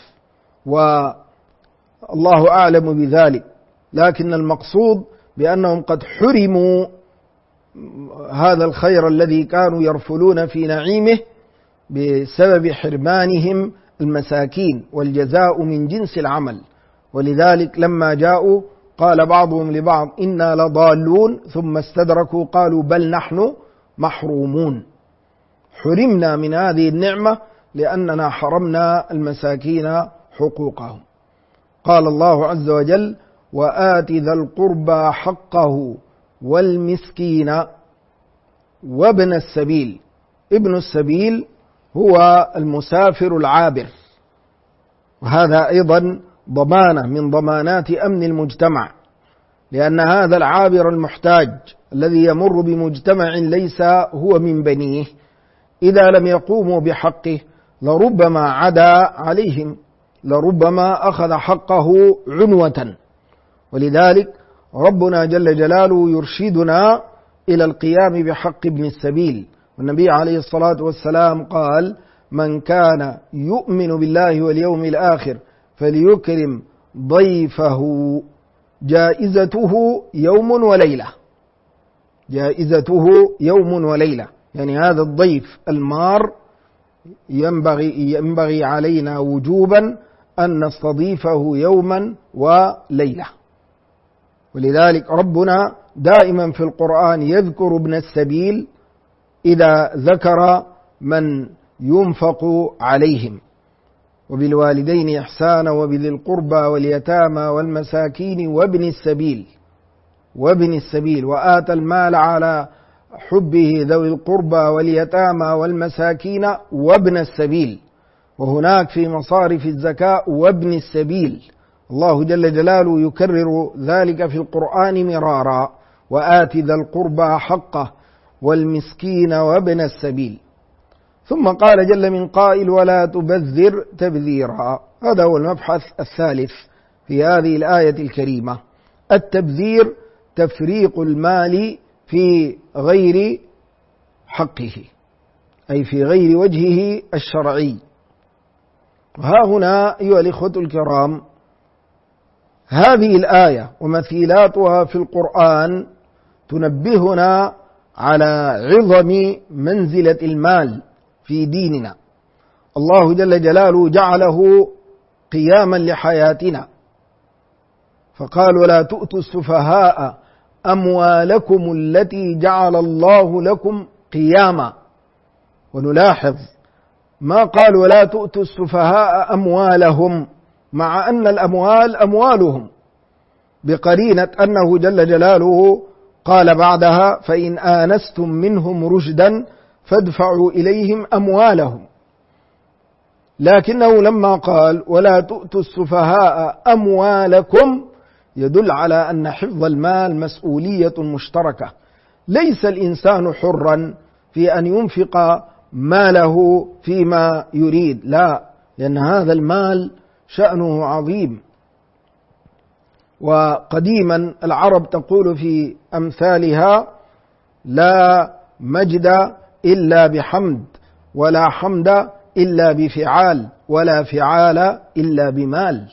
A: والله أعلم بذلك. لكن المقصود بأنهم قد حرموا هذا الخير الذي كانوا يرفلون في نعيمه بسبب حرمانهم المساكين، والجزاء من جنس العمل. ولذلك لما جاءوا قال بعضهم لبعض إنا لضالون ثم استدركوا قالوا بل نحن محرومون. حرمنا من هذه النعمة لأننا حرمنا المساكين حقوقهم. قال الله عز وجل وآت ذا القربى حقه والمسكين وابن السبيل. ابن السبيل هو المسافر العابر، وهذا أيضا ضمانة من ضمانات أمن المجتمع، لأن هذا العابر المحتاج الذي يمر بمجتمع ليس هو من بنيه إذا لم يقوموا بحقه لربما عدا عليهم، لربما أخذ حقه عنوة. ولذلك ربنا جل جلاله يرشدنا إلى القيام بحق ابن السبيل. والنبي عليه الصلاة والسلام قال من كان يؤمن بالله واليوم الآخر فليكرم ضيفه جائزته يوم وليلة. جائزته يوم وليلة، يعني هذا الضيف المار ينبغي علينا وجوبا أن نستضيفه يوما وليلة. ولذلك ربنا دائما في القرآن يذكر ابن السبيل إذا ذكر من ينفق عليهم. وبالوالدين إحسانا وبذي القربى واليتامى والمساكين وابن السبيل وآتى المال على حبه ذوي القربى واليتامى والمساكين وابن السبيل. وهناك في مصارف الزكاة وابن السبيل. الله جل جلاله يكرر ذلك في القرآن مرارا: وآت ذا القربى حقه والمسكين وابن السبيل. ثم قال جل من قائل ولا تبذر تبذيرا. هذا هو المبحث الثالث في هذه الآية الكريمة. التبذير تفريق المال في غير حقه، أي في غير وجهه الشرعي. وها هنا أيها الإخوة الكرام، هذه الآية ومثيلاتها في القرآن تنبهنا على عظم منزلة المال في ديننا. الله جل جلاله جعله قياما لحياتنا، فقال ولا تؤتوا السفهاء أموالكم التي جعل الله لكم قياما. ونلاحظ ما قال ولا تؤتوا السفهاء أموالهم، مع أن الأموال أموالهم، بقرينة أنه جل جلاله قال بعدها فإن آنستم منهم رشدا فادفعوا إليهم أموالهم. لكنه لما قال ولا تؤتوا السفهاء أموالكم يدل على أن حفظ المال مسؤولية مشتركة. ليس الإنسان حرا في أن ينفق ماله فيما يريد، لا، لأن هذا المال شأنه عظيم. وقديما العرب تقول في أمثالها لا مجد إلا بحمد، ولا حمد إلا بفعال، ولا فعال إلا بمال.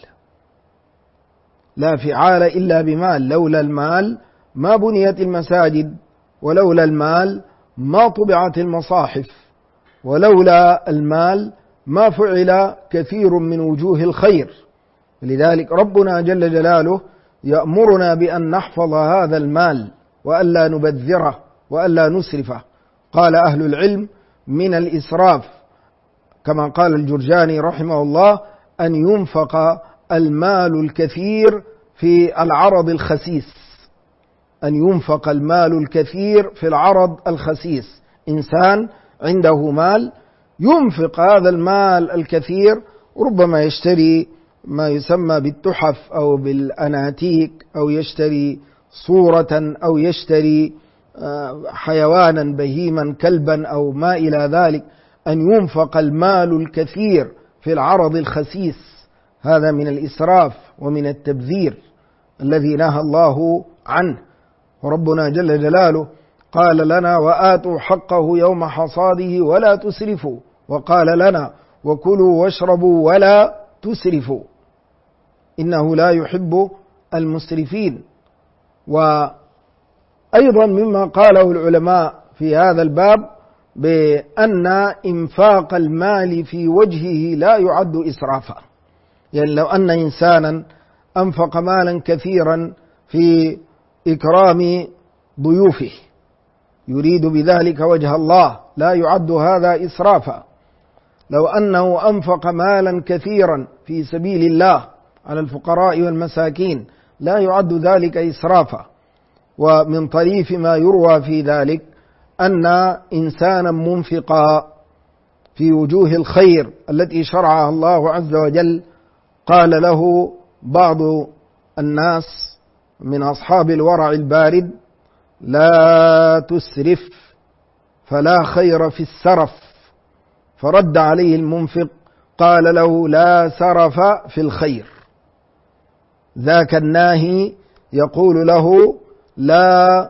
A: لا فعال إلا بمال. لولا المال ما بنيت المساجد، ولولا المال ما طبعت المصاحف، ولولا المال ما فعل كثير من وجوه الخير. لذلك ربنا جل جلاله يأمرنا بأن نحفظ هذا المال وألا نبذره وألا نسرفه. قال أهل العلم من الإسراف كما قال الجرجاني رحمه الله أن ينفق المال الكثير في العرض الخسيس، أن ينفق المال الكثير في العرض الخسيس. إنسان عنده مال ينفق هذا المال الكثير، ربما يشتري ما يسمى بالتحف أو بالأناتيك، أو يشتري صورة، أو يشتري حيوانا بهيما كلبا أو ما إلى ذلك. أن ينفق المال الكثير في العرض الخسيس، هذا من الإسراف ومن التبذير الذي نهى الله عنه. وربنا جل جلاله قال لنا وآتوا حقه يوم حصاده ولا تسرفوا، وقال لنا وكلوا واشربوا ولا تسرفوا إنه لا يحب المسرفين. وأيضا مما قاله العلماء في هذا الباب بأن إنفاق المال في وجهه لا يعد إسرافا. يعني لو أن إنسانا أنفق مالا كثيرا في إكرام ضيوفه يريد بذلك وجه الله لا يعد هذا إسرافا. لو أنه أنفق مالا كثيرا في سبيل الله على الفقراء والمساكين لا يعد ذلك إسرافا. ومن طريف ما يروى في ذلك أن إنسانا منفقا في وجوه الخير التي شرعها الله عز وجل قال له بعض الناس من أصحاب الورع البارد لا تسرف فلا خير في السرف. فرد عليه المنفق قال له لا سرف في الخير. ذاك الناهي يقول له لا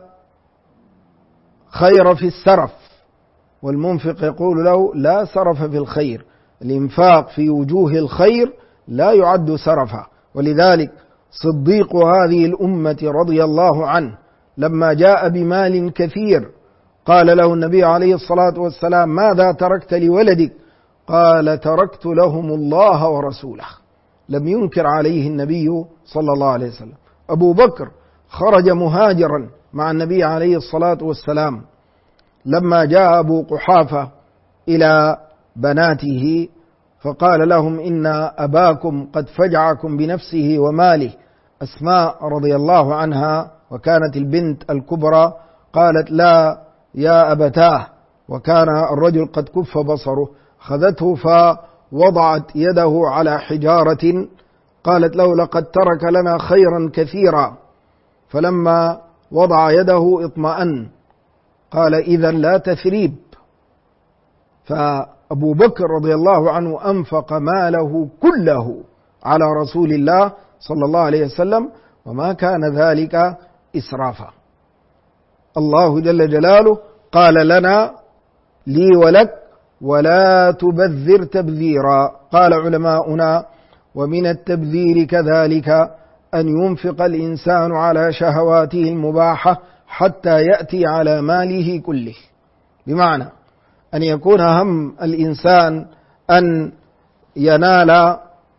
A: خير في السرف، والمنفق يقول له لا سرف في الخير. الإنفاق في وجوه الخير لا يعد سرفا. ولذلك صديق هذه الأمة رضي الله عنه لما جاء بمال كثير قال له النبي عليه الصلاة والسلام ماذا تركت لولدك؟ قال تركت لهم الله ورسوله. لم ينكر عليه النبي صلى الله عليه وسلم. أبو بكر خرج مهاجرا مع النبي عليه الصلاة والسلام. لما جاء أبو قحافة إلى بناته فقال لهم إن أباكم قد فجعكم بنفسه وماله. أسماء رضي الله عنها وكانت البنت الكبرى قالت لا يا أبتاه، وكان الرجل قد كف بصره. خذته فوضعت يده على حجارة قالت له لقد ترك لنا خيرا كثيرا. فلما وضع يده اطمأن. قال إذن لا تثريب. فأبو بكر رضي الله عنه أنفق ماله كله على رسول الله صلى الله عليه وسلم، وما كان ذلك إسرافا. الله جل جلاله قال لنا: لي ولك ولا تبذر تبذيرا. قال علماؤنا: ومن التبذير كذلك أن ينفق الإنسان على شهواته المباحة حتى يأتي على ماله كله، بمعنى أن يكون هم الإنسان أن ينال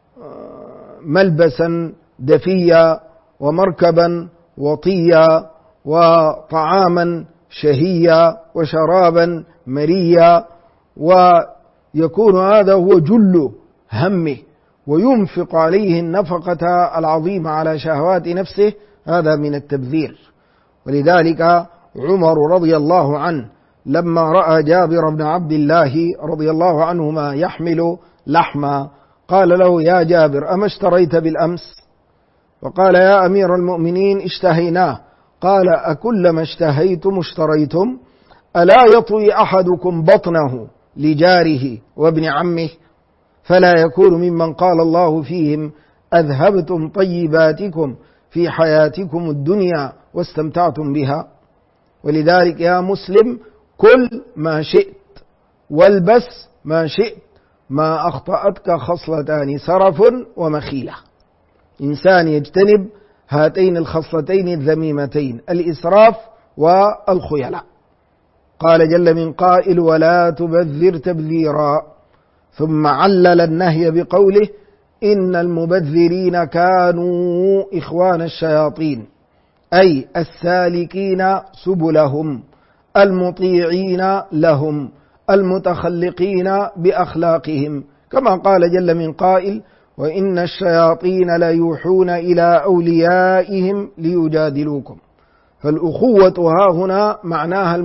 A: ملبسا دفيا ومركبا وطيا وطعاما شهيا وشرابا مريا، ويكون هذا هو جل همه، وينفق عليه النفقة العظيمة على شهوات نفسه، هذا من التبذير. ولذلك عمر رضي الله عنه لما رأى جابر بن عبد الله رضي الله عنهما يحمل لحما قال له: يا جابر، أما اشتريت بالأمس؟ وقال: يا أمير المؤمنين اشتهيناه. قال: أكلما اشتهيتم اشتريتم؟ ألا يطوي أحدكم بطنه لجاره وابن عمه، فلا يكون ممن قال الله فيهم: أذهبتم طيباتكم في حياتكم الدنيا واستمتعتم بها. ولذلك يا مسلم، كل ما شئت والبس ما شئت، ما أخطأتك خصلتان: سرف ومخيلة. إنسان يجتنب هاتين الخصلتين الذميمتين، الإسراف والخيلاء. قال جل من قائل: ولا تبذر تبذيرا. ثم علل النهي بقوله: إن المبذرين كانوا إخوان الشياطين، أي السالكين سبلهم، المطيعين لهم، المتخلقين بأخلاقهم، كما قال جل من قائل: وإن الشياطين ليوحون إلى أوليائهم ليجادلوكم. فالأخوة ها هنا معناها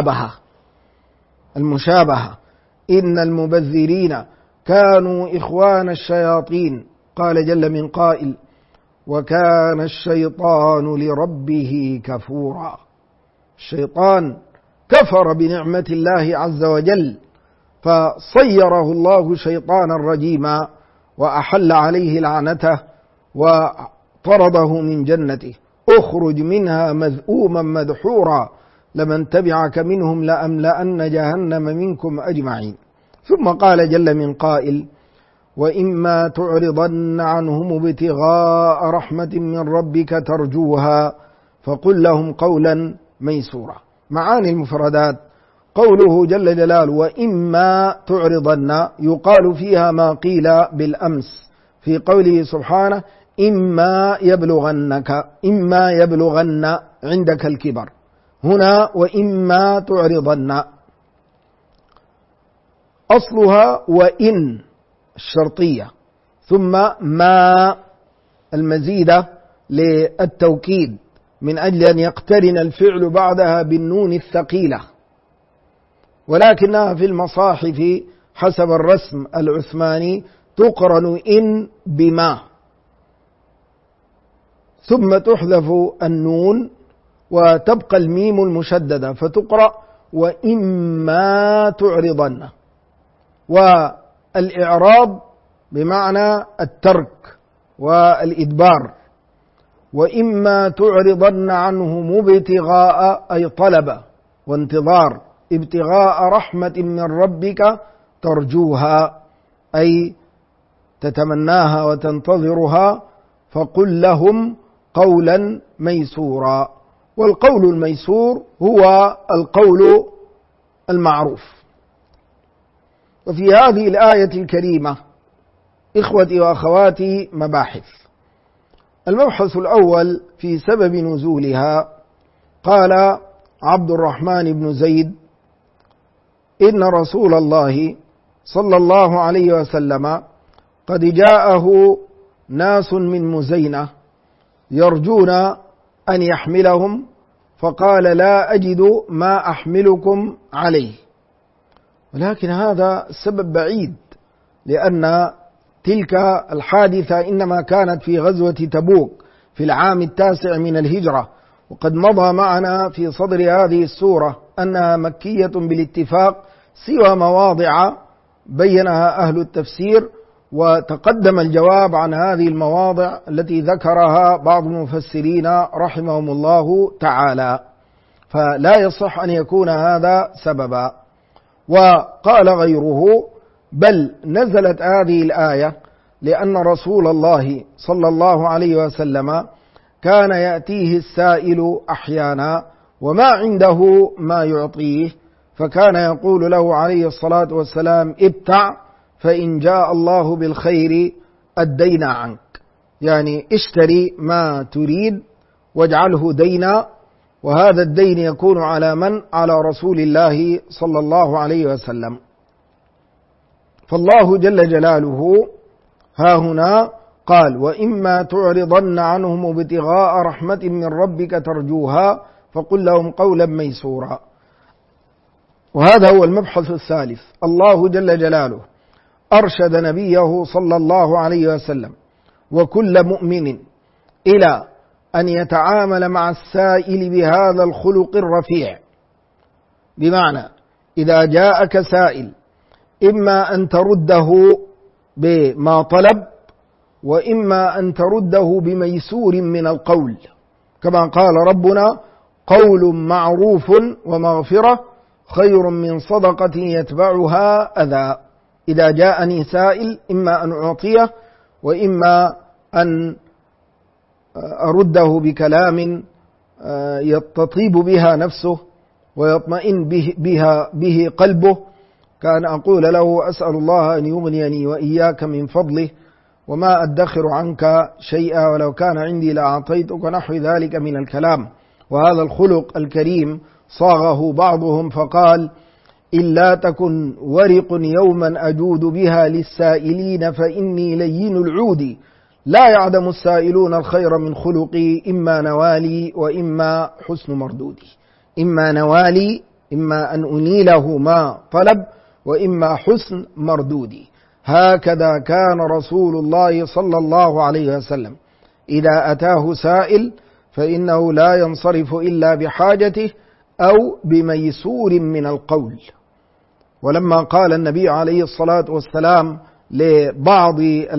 A: المشابهة. إن المبذرين كانوا إخوان الشياطين. قال جل من قائل: وكان الشيطان لربه كفورا. الشيطان كفر بنعمة الله عز وجل، فصيره الله شيطانا رجيما، وأحل عليه لعنته وطرده من جنته: اخرج منها مذءوما مدحورا لمن تبعك منهم لأملأن جهنم منكم أجمعين. ثم قال جل من قائل: وإما تعرضن عنهم ابتغاء رحمة من ربك ترجوها فقل لهم قولا ميسورا. معاني المفردات: قوله جل جلاله وإما تعرضن يقال فيها ما قيل بالأمس في قوله سبحانه: إما يبلغن عندك الكبر. هنا وإما تعرضن أصلها وإن الشرطية، ثم ما المزيدة للتوكيد من أجل أن يقترن الفعل بعدها بالنون الثقيلة، ولكنها في المصاحف حسب الرسم العثماني تقرن إن بما، ثم تحذف النون وتبقى الميم المشددة فتقرأ وإما تعرضن. والإعراض بمعنى الترك والإدبار. وإما تعرضن عنهم ابتغاء أي طلب وانتظار، ابتغاء رحمة من ربك ترجوها أي تتمناها وتنتظرها، فقل لهم قولا ميسورا. والقول الميسور هو القول المعروف. وفي هذه الآية الكريمة إخوتي وأخواتي مباحث. المبحث الأول في سبب نزولها: قال عبد الرحمن بن زيد: إن رسول الله صلى الله عليه وسلم قد جاءه ناس من مزينة يرجون أن يحملهم، فقال: لا أجد ما أحملكم عليه. ولكن هذا السبب بعيد، لأن تلك الحادثة إنما كانت في غزوة تبوك في العام 9 من الهجرة، وقد مضى معنا في صدر هذه السورة أنها مكية بالاتفاق سوى مواضع بينها أهل التفسير، وتقدم الجواب عن هذه المواضع التي ذكرها بعض المفسرين رحمهم الله تعالى، فلا يصح أن يكون هذا سببا. وقال غيره: بل نزلت هذه الآية لأن رسول الله صلى الله عليه وسلم كان يأتيه السائل أحيانا وما عنده ما يعطيه، فكان يقول له عليه الصلاة والسلام: ابتع فإن جاء الله بالخير أدينا عنك، يعني اشتري ما تريد واجعله دينا، وهذا الدين يكون على من؟ على رسول الله صلى الله عليه وسلم. فالله جل جلاله ها هنا قال: وإما تعرضن عنهم ابتغاء رحمة من ربك ترجوها فقل لهم قولا ميسورا. وهذا هو المبحث الثالث. الله جل جلاله أرشد نبيه صلى الله عليه وسلم وكل مؤمن إلى أن يتعامل مع السائل بهذا الخلق الرفيع، بمعنى إذا جاءك سائل إما أن ترده بما طلب، وإما أن ترده بميسور من القول، كما قال ربنا: قول معروف ومغفرة خير من صدقة يتبعها أذى. إذا جاءني سائل إما أن أعطيه وإما أن أرده بكلام يتطيب بها نفسه ويطمئن به قلبه، كان أقول له: أسأل الله أن يغنيني وإياك من فضله وما أدخر عنك شيئا ولو كان عندي لأعطيتك، ونحو ذلك من الكلام. وهذا الخلق الكريم صاغه بعضهم فقال: إلا تكن ورق يوما أجود بها للسائلين فإني لين العود، لا يعدم السائلون الخير من خلقي، إما نوالي وإما حسن مردودي. إما نوالي، إما أن أنيله ما طلب، وإما حسن مردودي. هكذا كان رسول الله صلى الله عليه وسلم إذا أتاه سائل فإنه لا ينصرف إلا بحاجته أو بميسور من القول. ولما قال النبي عليه الصلاة والسلام لبعض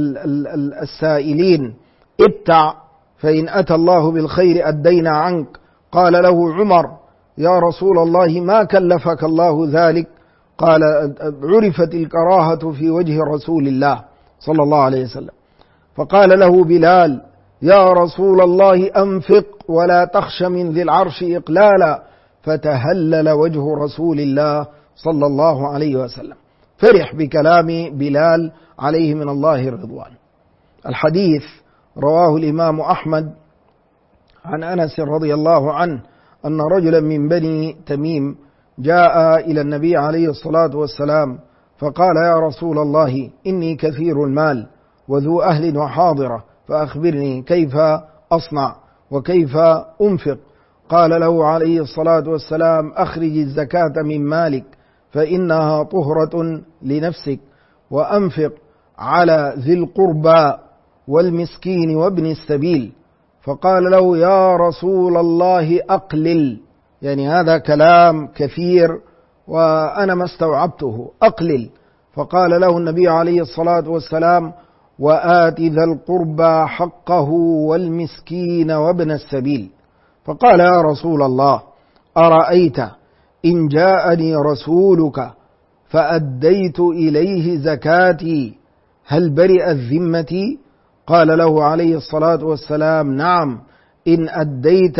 A: السائلين: ابتع فإن أتى الله بالخير أدينا عنك، قال له عمر: يا رسول الله ما كلفك الله ذلك؟ قال: عرفت الكراهة في وجه رسول الله صلى الله عليه وسلم. فقال له بلال: يا رسول الله أنفق ولا تخش من ذي العرش إقلالا، فتهلل وجه رسول الله صلى الله عليه وسلم، فرح بكلام بلال عليه من الله الرضوان. الحديث رواه الإمام أحمد عن أنس رضي الله عنه أن رجلا من بني تميم جاء إلى النبي عليه الصلاة والسلام فقال: يا رسول الله إني كثير المال وذو أهل وحاضرة، فأخبرني كيف أصنع وكيف أنفق؟ قال له عليه الصلاة والسلام: أخرج الزكاة من مالك فإنها طهرة لنفسك، وأنفق على ذي القربى والمسكين وابن السبيل. فقال له: يا رسول الله أقلل، يعني هذا كلام كثير وأنا ما استوعبته، أقلل. فقال له النبي عليه الصلاة والسلام: وآت ذا القربى حقه والمسكين وابن السبيل. فقال: يا رسول الله أرأيت إن جاءني رسولك فأديت إليه زكاتي هل برئت ذمتي؟ قال له عليه الصلاة والسلام: نعم، إن أديت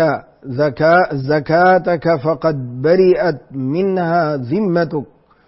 A: زكاتك فقد برئت منها ذمتك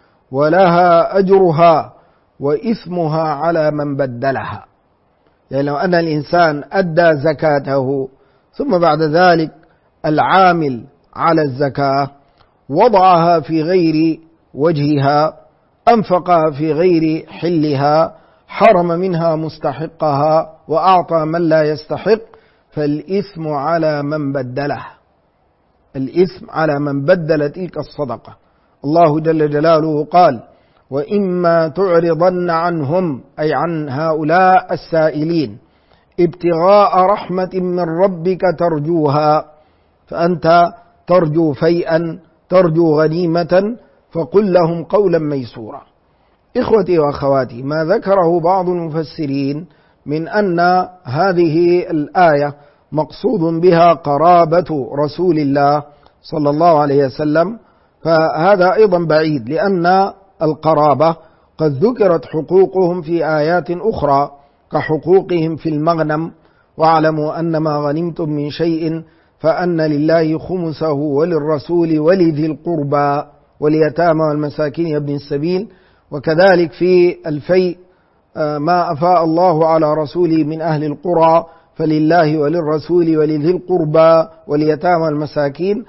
A: ولها أجرها وإثمها على من بدلها. يعني لو أن الإنسان أدى زكاته ثم بعد ذلك العامل على الزكاة وضعها في غير وجهها، أنفقها في غير حلها، حرم منها مستحقها وأعطى من لا يستحق، فالإثم على من بدلها، الإثم على من بدل تلك الصدقة. الله جل جلاله قال: وإما تعرضن عنهم، أي عن هؤلاء السائلين، ابتغاء رحمة من ربك ترجوها، فأنت ترجو فيئا، ترجو غنيمة، فقل لهم قولا ميسورا. إخوتي وأخواتي، ما ذكره بعض المفسرين من أن هذه الآية مقصود بها قرابة رسول الله صلى الله عليه وسلم، فهذا أيضا بعيد، لأن القرابة قد ذكرت حقوقهم في آيات أخرى كحقوقهم في المغنم، واعلموا أن ما غنمتم من شيء فأن لله خمسه وللرسول ولذي القربى واليتامى والمساكين وابن السبيل. وكذلك في الفيء ما أفاء الله على رسوله من أهل القرى فلله وللرسول ولذي القربى واليتامى والمساكين.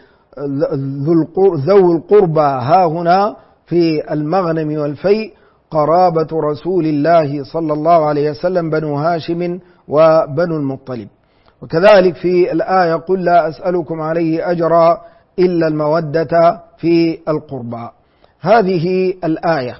A: ذو القربى ها هنا في المغنم والفيء قرابة رسول الله صلى الله عليه وسلم بنو هاشم وبنو المطلب. وكذلك في الآية قل لا أسألكم عليه أجرا إلا المودة في القربى. هذه الآية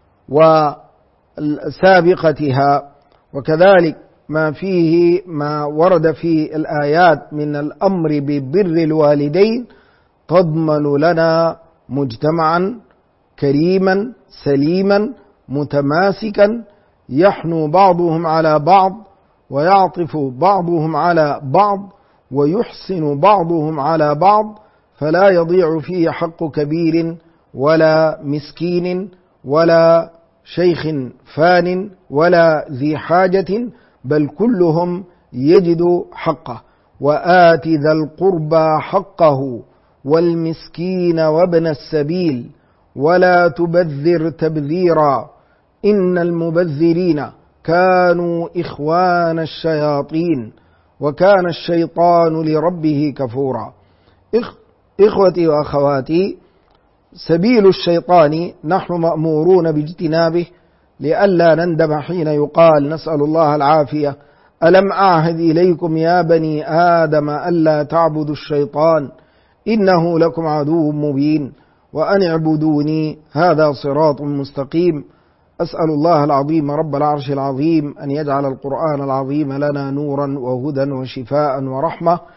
A: وسابقتها وكذلك ما ورد في الآيات من الأمر ببر الوالدين تضمن لنا مجتمعا كريما سليما متماسكا يحنو بعضهم على بعض ويعطف بعضهم على بعض ويحسن بعضهم على بعض، فلا يضيع فيه حق كبير ولا مسكين ولا شيخ فان ولا ذي حاجة، بل كلهم يجد حقه. وآت ذا القربى حقه والمسكين وابن السبيل ولا تبذر تبذيرا إن المبذرين كانوا إخوان الشياطين وكان الشيطان لربه كفورا. إخوتي وأخواتي، سبيل الشيطان نحن مأمورون باجتنابه لئلا نندم حين يقال نسأل الله العافية ألم أعهد إليكم يا بني آدم ألا تعبدوا الشيطان إنه لكم عدو مبين وأن اعبدوني هذا صراط مستقيم. أسأل الله العظيم رب العرش العظيم أن يجعل القرآن العظيم لنا نورا وهدى وشفاء ورحمة